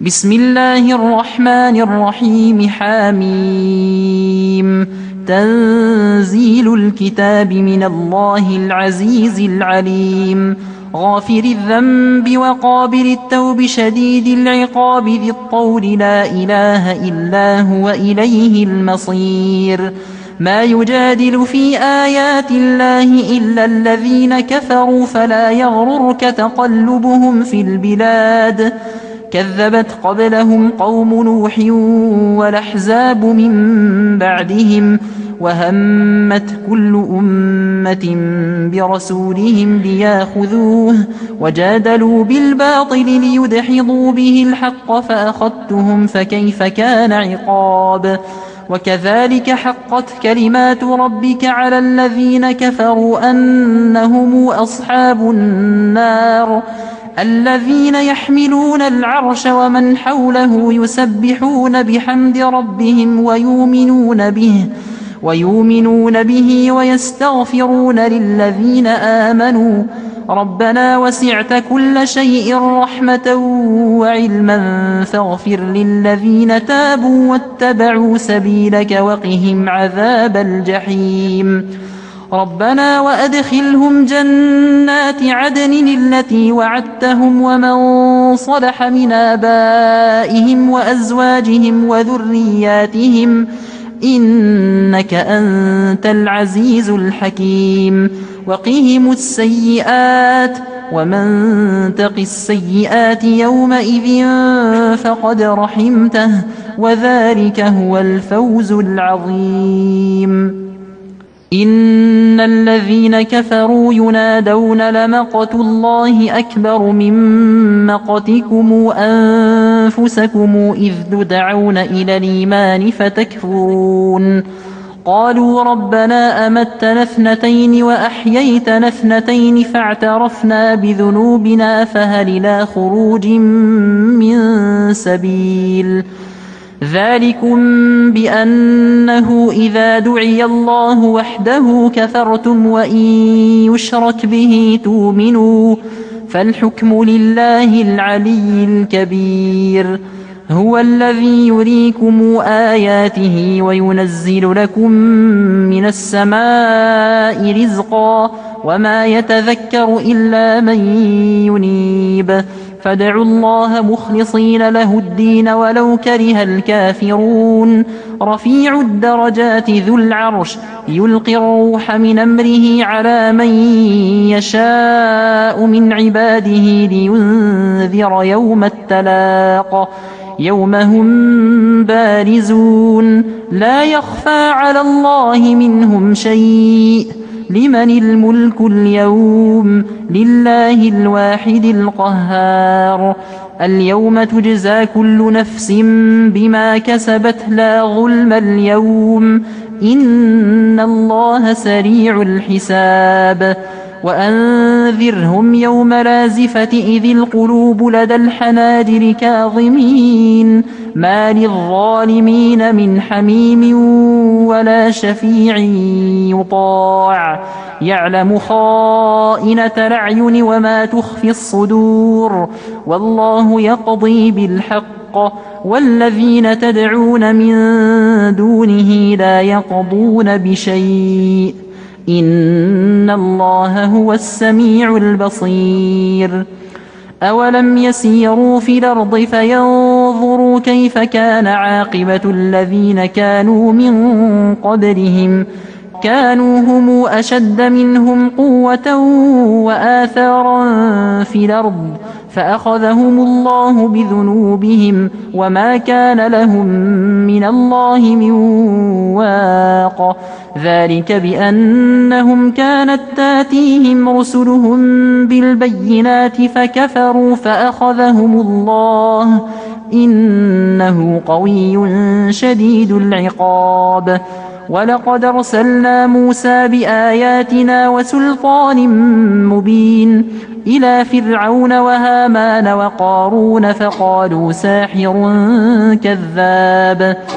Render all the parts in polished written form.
بسم الله الرحمن الرحيم. حميم. تنزيل الكتاب من الله العزيز العليم. غافر الذنب وقابل التوب شديد العقاب ذي الطول لا إله إلا هو إليه المصير. ما يجادل في آيات الله إلا الذين كفروا فلا يغررك تقلبهم في البلاد. كذبت قبلهم قوم نوح والأحزاب من بعدهم وهمت كل أمة برسولهم لياخذوه وجادلوا بالباطل ليدحضوا به الحق فأخذتهم فكيف كان عقاب. وكذلك حقت كلمات ربك على الذين كفروا أنهم أصحاب النار الذين يحملون العرش ومن حوله يسبحون بحمد ربهم ويؤمنون به ويستغفرون للذين آمنوا ربنا وسعت كل شيء رحمة وعلما فاغفر للذين تابوا واتبعوا سبيلك وقهم عذاب الجحيم. ربنا وأدخلهم جنات عدن التي وعدتهم ومن صلح من آبائهم وأزواجهم وذرياتهم إنك أنت العزيز الحكيم. وقهم السيئات ومن تق السيئات يومئذ فقد رحمته وذلك هو الفوز العظيم. إن الذين كفروا ينادون لمقت الله أكبر من مقتكم أنفسكم إذ تدعون إلى الإيمان فتكفرون. قالوا ربنا أمتنا اثنتين وأحييتنا اثنتين فاعترفنا بذنوبنا فهل إلى خروج من سبيل. ذلكم بأنه إذا دعي الله وحده كفرتم وإن يشرك به تؤمنوا فالحكم لله العلي الكبير. هو الذي يريكم آياته وينزل لكم من السماء رزقا وما يتذكر إلا من ينيب. فادعوا الله مخلصين له الدين ولو كره الكافرون. رفيع الدرجات ذو العرش يلقي الروح من أمره على من يشاء من عباده لينذر يوم التلاق يوم هم بارزون لا يخفى على الله منهم شيء. لمن الملك اليوم لله الواحد القهار. اليوم تجزى كل نفس بما كسبت لا ظلم اليوم إن الله سريع الحساب. وأنذرهم يوم لازفة إذ القلوب لدى الحناجر كاظمين ما للظالمين من حميم ولا شفيع يطاع يعلم خائنة الأعين وما تخفي الصدور والله يقضي بالحق والذين تدعون من دونه لا يقضون بشيء إن الله هو السميع البصير. أولم يسيروا في الأرض فينظروا كيف كان عاقبة الذين كانوا من قبلهم كانوا هم أشد منهم قوة وآثارا في الأرض فأخذهم الله بذنوبهم وما كان لهم من الله من واق. ذلك بأنهم كانت تاتيهم رسلهم بالبينات فكفروا فأخذهم الله إنه قوي شديد العقاب. ولقد أرسلنا موسى بآياتنا وسلطان مبين إلى فرعون وهامان وقارون فقالوا ساحر كذاب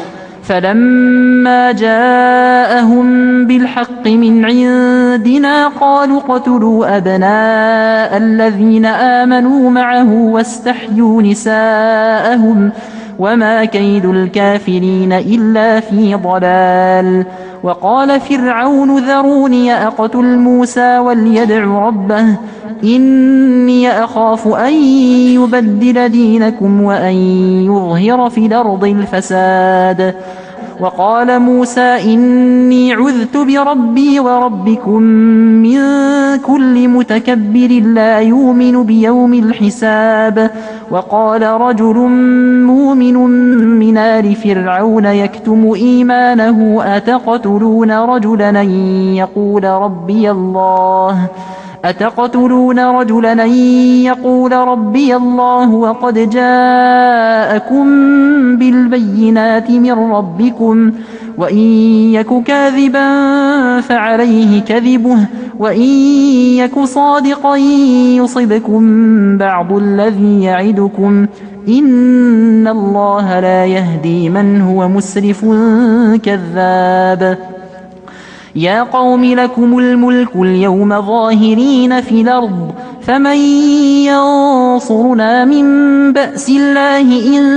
فلما جاءهم بالحق من عندنا قالوا اقتلوا أبناء الذين آمنوا معه واستحيوا نساءهم وما كيد الكافرين إلا في ضلال. وقال فرعون ذروني أقتل موسى وليدع ربه إني أخاف أن يبدل دينكم وأن يظهر في الأرض الفساد. وقال موسى إني عذت بربي وربكم من كل متكبر لا يؤمن بيوم الحساب. وقال رجل مؤمن من آل فرعون يكتم إيمانه أتقتلون رجلا أن يقول ربي الله وقد جاءكم بالبينات من ربكم وإن يك كاذبا فعليه كذبه وإن يك صادقا يصبكم بعض الذي يعدكم إن الله لا يهدي من هو مسرف كذاب. يا قوم لكم الملك اليوم ظاهرين في الأرض فمن ينصرنا من بأس الله إن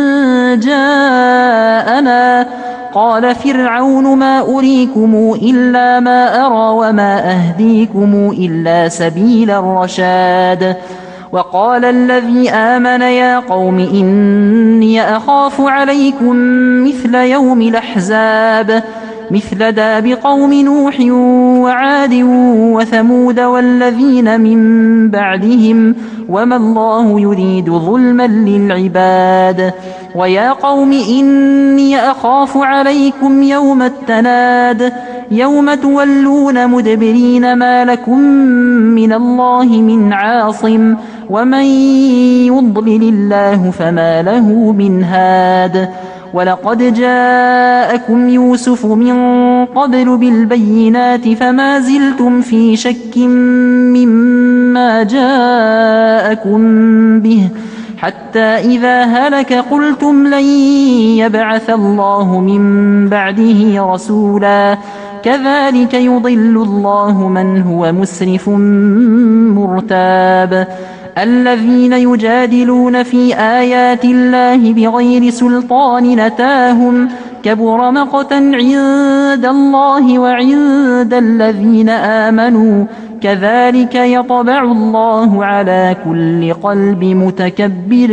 جاءنا. قال فرعون ما أريكم إلا ما أرى وما أهديكم إلا سبيل الرشاد. وقال الذي آمن يا قوم إني أخاف عليكم مثل يوم الأحزاب مثل داب قوم نوح وعاد وثمود والذين من بعدهم وما الله يريد ظلما للعباد. ويا قوم إني أخاف عليكم يوم التناد يوم تولون مدبرين ما لكم من الله من عاصم ومن يضلل الله فما له من هاد. ولقد جاءكم يوسف من قبل بالبينات فما زلتم في شك مما جاءكم به حتى إذا هلك قلتم لن يبعث الله من بعده رسولا كذلك يضل الله من هو مسرف مرتاب. الذين يجادلون في آيات الله بغير سلطان أتاهم كبر مقتا عند الله وعند الذين آمنوا كذلك يطبع الله على كل قلب متكبر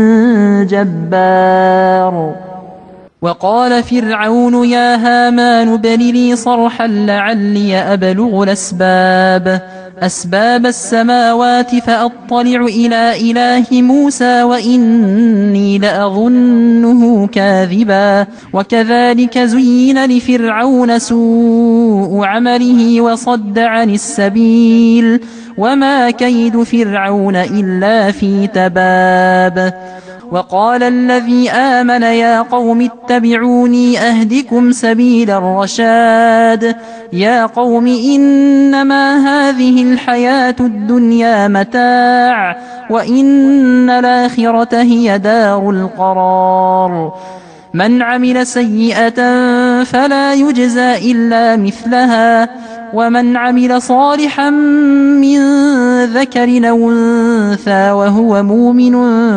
جبار. وقال فرعون يا هامان ابن لي صرحا لعلي أبلغ أسباب السماوات فأطلع إلى إله موسى وإني لأظنه كاذبا. وكذلك زين لفرعون سوء عمله وصد عن السبيل وما كيد فرعون إلا في تباب. وقال الذي آمن يا قوم اتبعوني أهدكم سبيل الرشاد. يا قوم إنما هذه الحياة الدنيا متاع وإن الآخرة هي دار القرار. من عمل سيئة فلا يجزى إلا مثلها ومن عمل صالحا من ذكر أو أنثى وهو مؤمن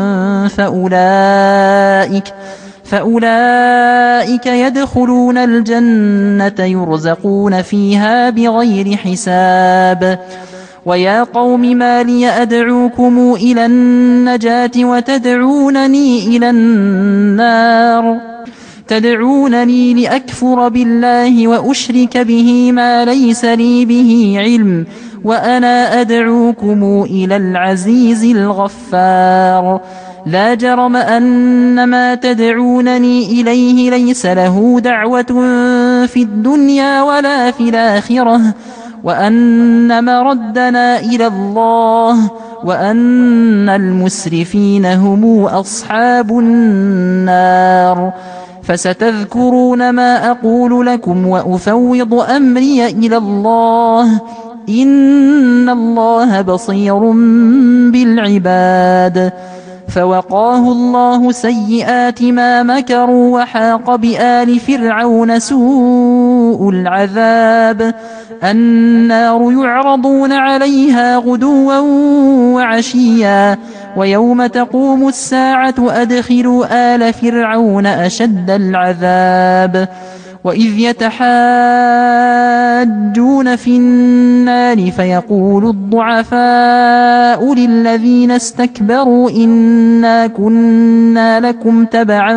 فأولئك يدخلون الجنة يرزقون فيها بغير حساب. ويا قوم ما لي أدعوكم إلى النجاة وتدعونني إلى النار تدعونني لأكفر بالله وأشرك به ما ليس لي به علم وأنا أدعوكم إلى العزيز الغفار. لا جرم أن ما تدعونني إليه ليس له دعوة في الدنيا ولا في الآخرة وأن مردنا إلى الله وأن المسرفين هم أصحاب النار. فستذكرون ما أقول لكم وأفوض أمري إلى الله إن الله بصير بالعباد. فوقاه الله سيئات ما مكروا وحاق بآل فرعون سوء العذاب النار يعرضون عليها غدوا وعشيا ويوم تقوم الساعة أدخلوا آل فرعون أشد العذاب وإذ يتحاجون في النار فيقول الضعفاء للذين استكبروا إنا كنا لكم تبعا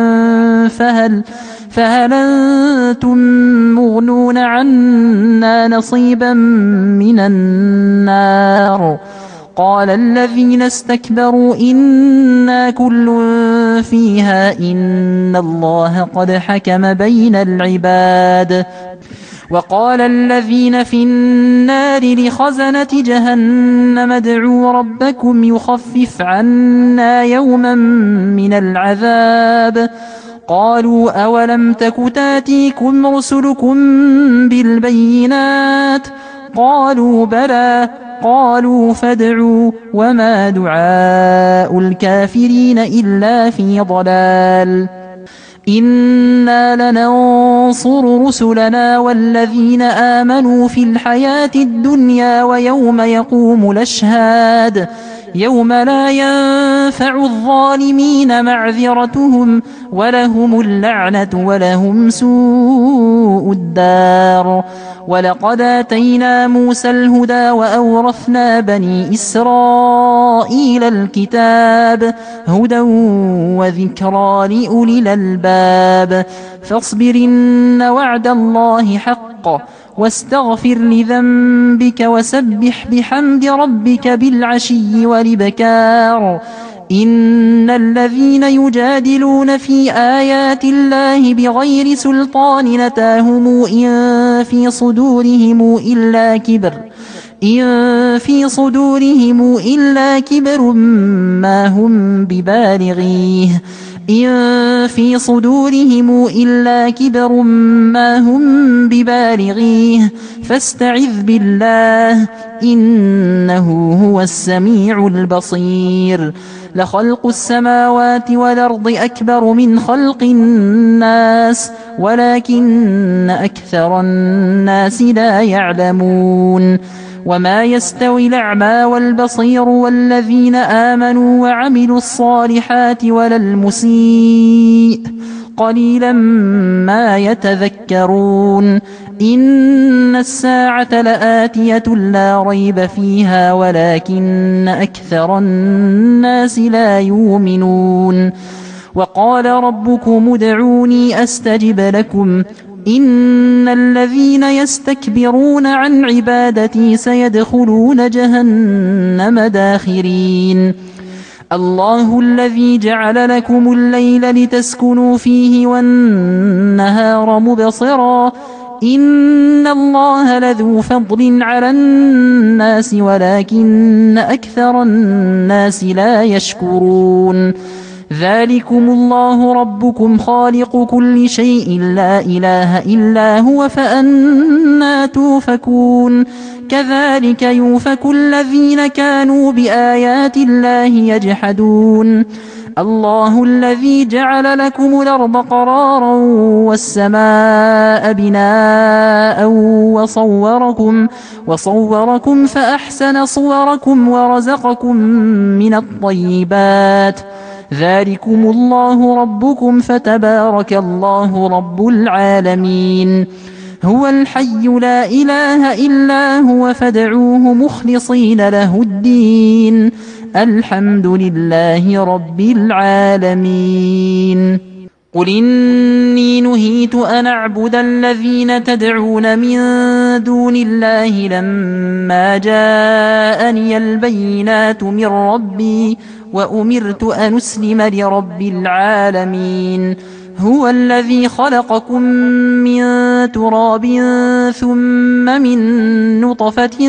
فهل أنتم مغنون عنا نصيبا من النار قال الذين استكبروا إنا كل فيها إن الله قد حكم بين العباد وقال الذين في النار لخزنة جهنم ادعوا ربكم يخفف عنا يوما من العذاب قالوا أولم تك تاتيكم رسلكم بالبينات قالوا بلى قالوا فادعوا وما دعاء الكافرين إلا في ضلال إنا لننصر رسلنا والذين آمنوا في الحياة الدنيا ويوم يقوم الأشهاد يوم لا ينفع الظالمين معذرتهم ولهم اللعنة ولهم سوء الدار ولقد آتينا موسى الهدى وأورثنا بني إسرائيل الكتاب هدى وذكرى لأولي الألباب فاصبر إن وعد الله حق واستغفر لذنبك وسبح بحمد ربك بالعشي والإبكار إن الذين يجادلون في آيات الله بغير سلطان نتاهم إن في صدورهم إلا كبر ما هم ببالغيه فاستعذ بالله إنه هو السميع البصير لخلق السماوات والأرض أكبر من خلق الناس ولكن أكثر الناس لا يعلمون وما يستوي الأعمى والبصير والذين آمنوا وعملوا الصالحات ولا المسيء قليلا ما يتذكرون إن الساعة لآتية لا ريب فيها ولكن أكثر الناس لا يؤمنون وقال ربكم ادعوني أستجب لكم إن الذين يستكبرون عن عبادتي سيدخلون جهنم داخرين الله الذي جعل لكم الليل لتسكنوا فيه والنهار مبصرا إن الله لذو فضل على الناس ولكن أكثر الناس لا يشكرون ذلكم الله ربكم خالق كل شيء لا إله إلا هو فأنا توفكون كذلك يوفك الذين كانوا بآيات الله يجحدون الله الذي جعل لكم الأرض قرارا والسماء بناء وصوركم فأحسن صوركم ورزقكم من الطيبات ذلكم الله ربكم فتبارك الله رب العالمين هو الحي لا إله إلا هو فادعوه مخلصين له الدين الحمد لله رب العالمين قل إني نهيت أن أعبد الذين تدعون من دون الله لما جاءني البينات من ربي وأمرت أن أسلم لرب العالمين هو الذي خلقكم من تراب ثم من نطفة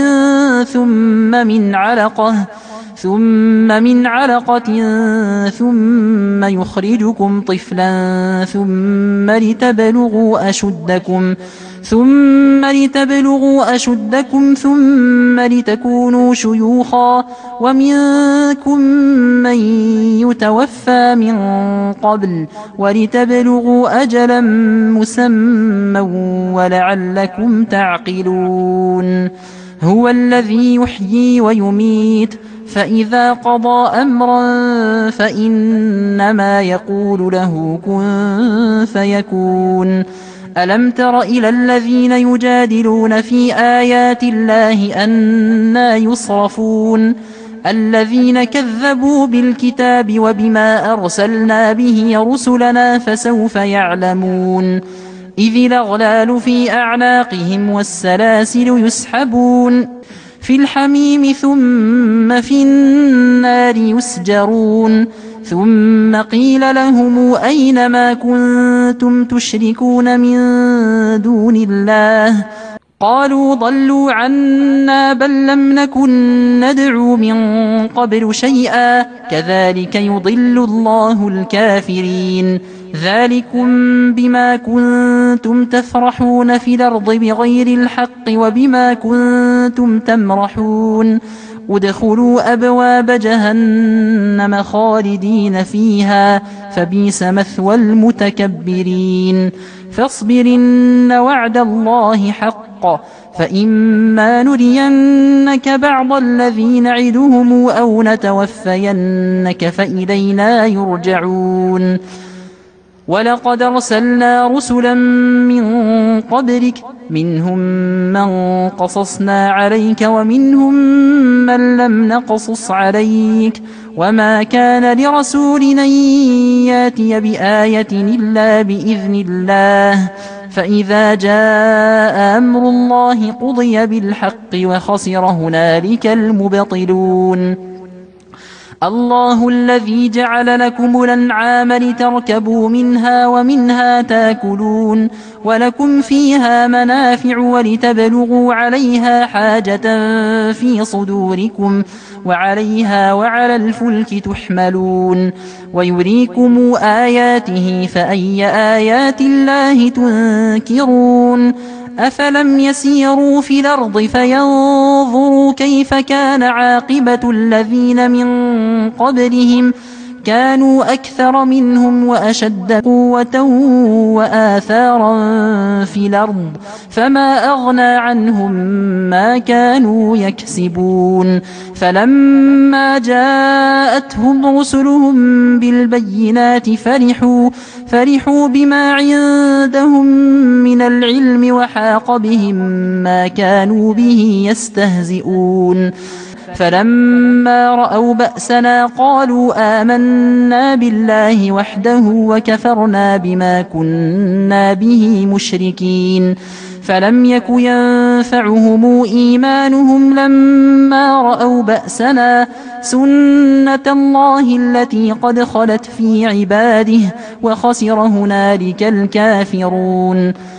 ثم من علقة ثم يخرجكم طفلا ثم لتبلغوا ثم لتبلغوا أشدكم ثم لتكونوا شيوخا ومنكم من يتوفى من قبل ولتبلغوا أجلا مسمى ولعلكم تعقلون هو الذي يحيي ويميت فإذا قضى أمرا فإنما يقول له كن فيكون ألم تر إلى الذين يجادلون في آيات الله أنى يصرفون الذين كذبوا بالكتاب وبما أرسلنا به رسلنا فسوف يعلمون إذ الأغلال في أعناقهم والسلاسل يسحبون في الحميم ثم في النار يسجرون ثم قيل لهم أين ما كنتم تشركون من دون الله قالوا ضلوا عنا بل لم نكن ندعو من قبل شيئا كذلك يضل الله الكافرين ذلكم بما كنتم تفرحون في الأرض بغير الحق وبما كنتم تمرحون ادخلوا أبواب جهنم خالدين فيها فبئس مثوى المتكبرين فاصبر إن وعد الله حق فإما نرينك بعض الذي نعدهم أو نتوفينك فإلينا يرجعون ولقد أرسلنا رسلا من قبلك منهم من قصصنا عليك ومنهم من لم نقصص عليك وما كان لرسول أن ياتي بآية إلا بإذن الله فإذا جاء أمر الله قضي بالحق وخسر هنالك المبطلون الله الذي جعل لكم الأنعام لتركبوا منها ومنها تاكلون ولكم فيها منافع ولتبلغوا عليها حاجة في صدوركم وعليها وعلى الفلك تحملون ويريكم آياته فأي آيات الله تنكرون أفلم يسيروا في الأرض فينظروا كيف كان عاقبة الذين من قبلهم كانوا أكثر منهم وأشد قوة وآثارا في الأرض فما أغنى عنهم ما كانوا يكسبون فلما جاءتهم رسلهم بالبينات فرحوا بما عندهم من العلم وحاق بهم ما كانوا به يستهزئون فلما رأوا بأسنا قالوا آمنا بالله وحده وكفرنا بما كنا به مشركين فلم يك ينفعهم إيمانهم لما رأوا بأسنا سنة الله التي قد خلت في عباده وخسر هنالك الكافرون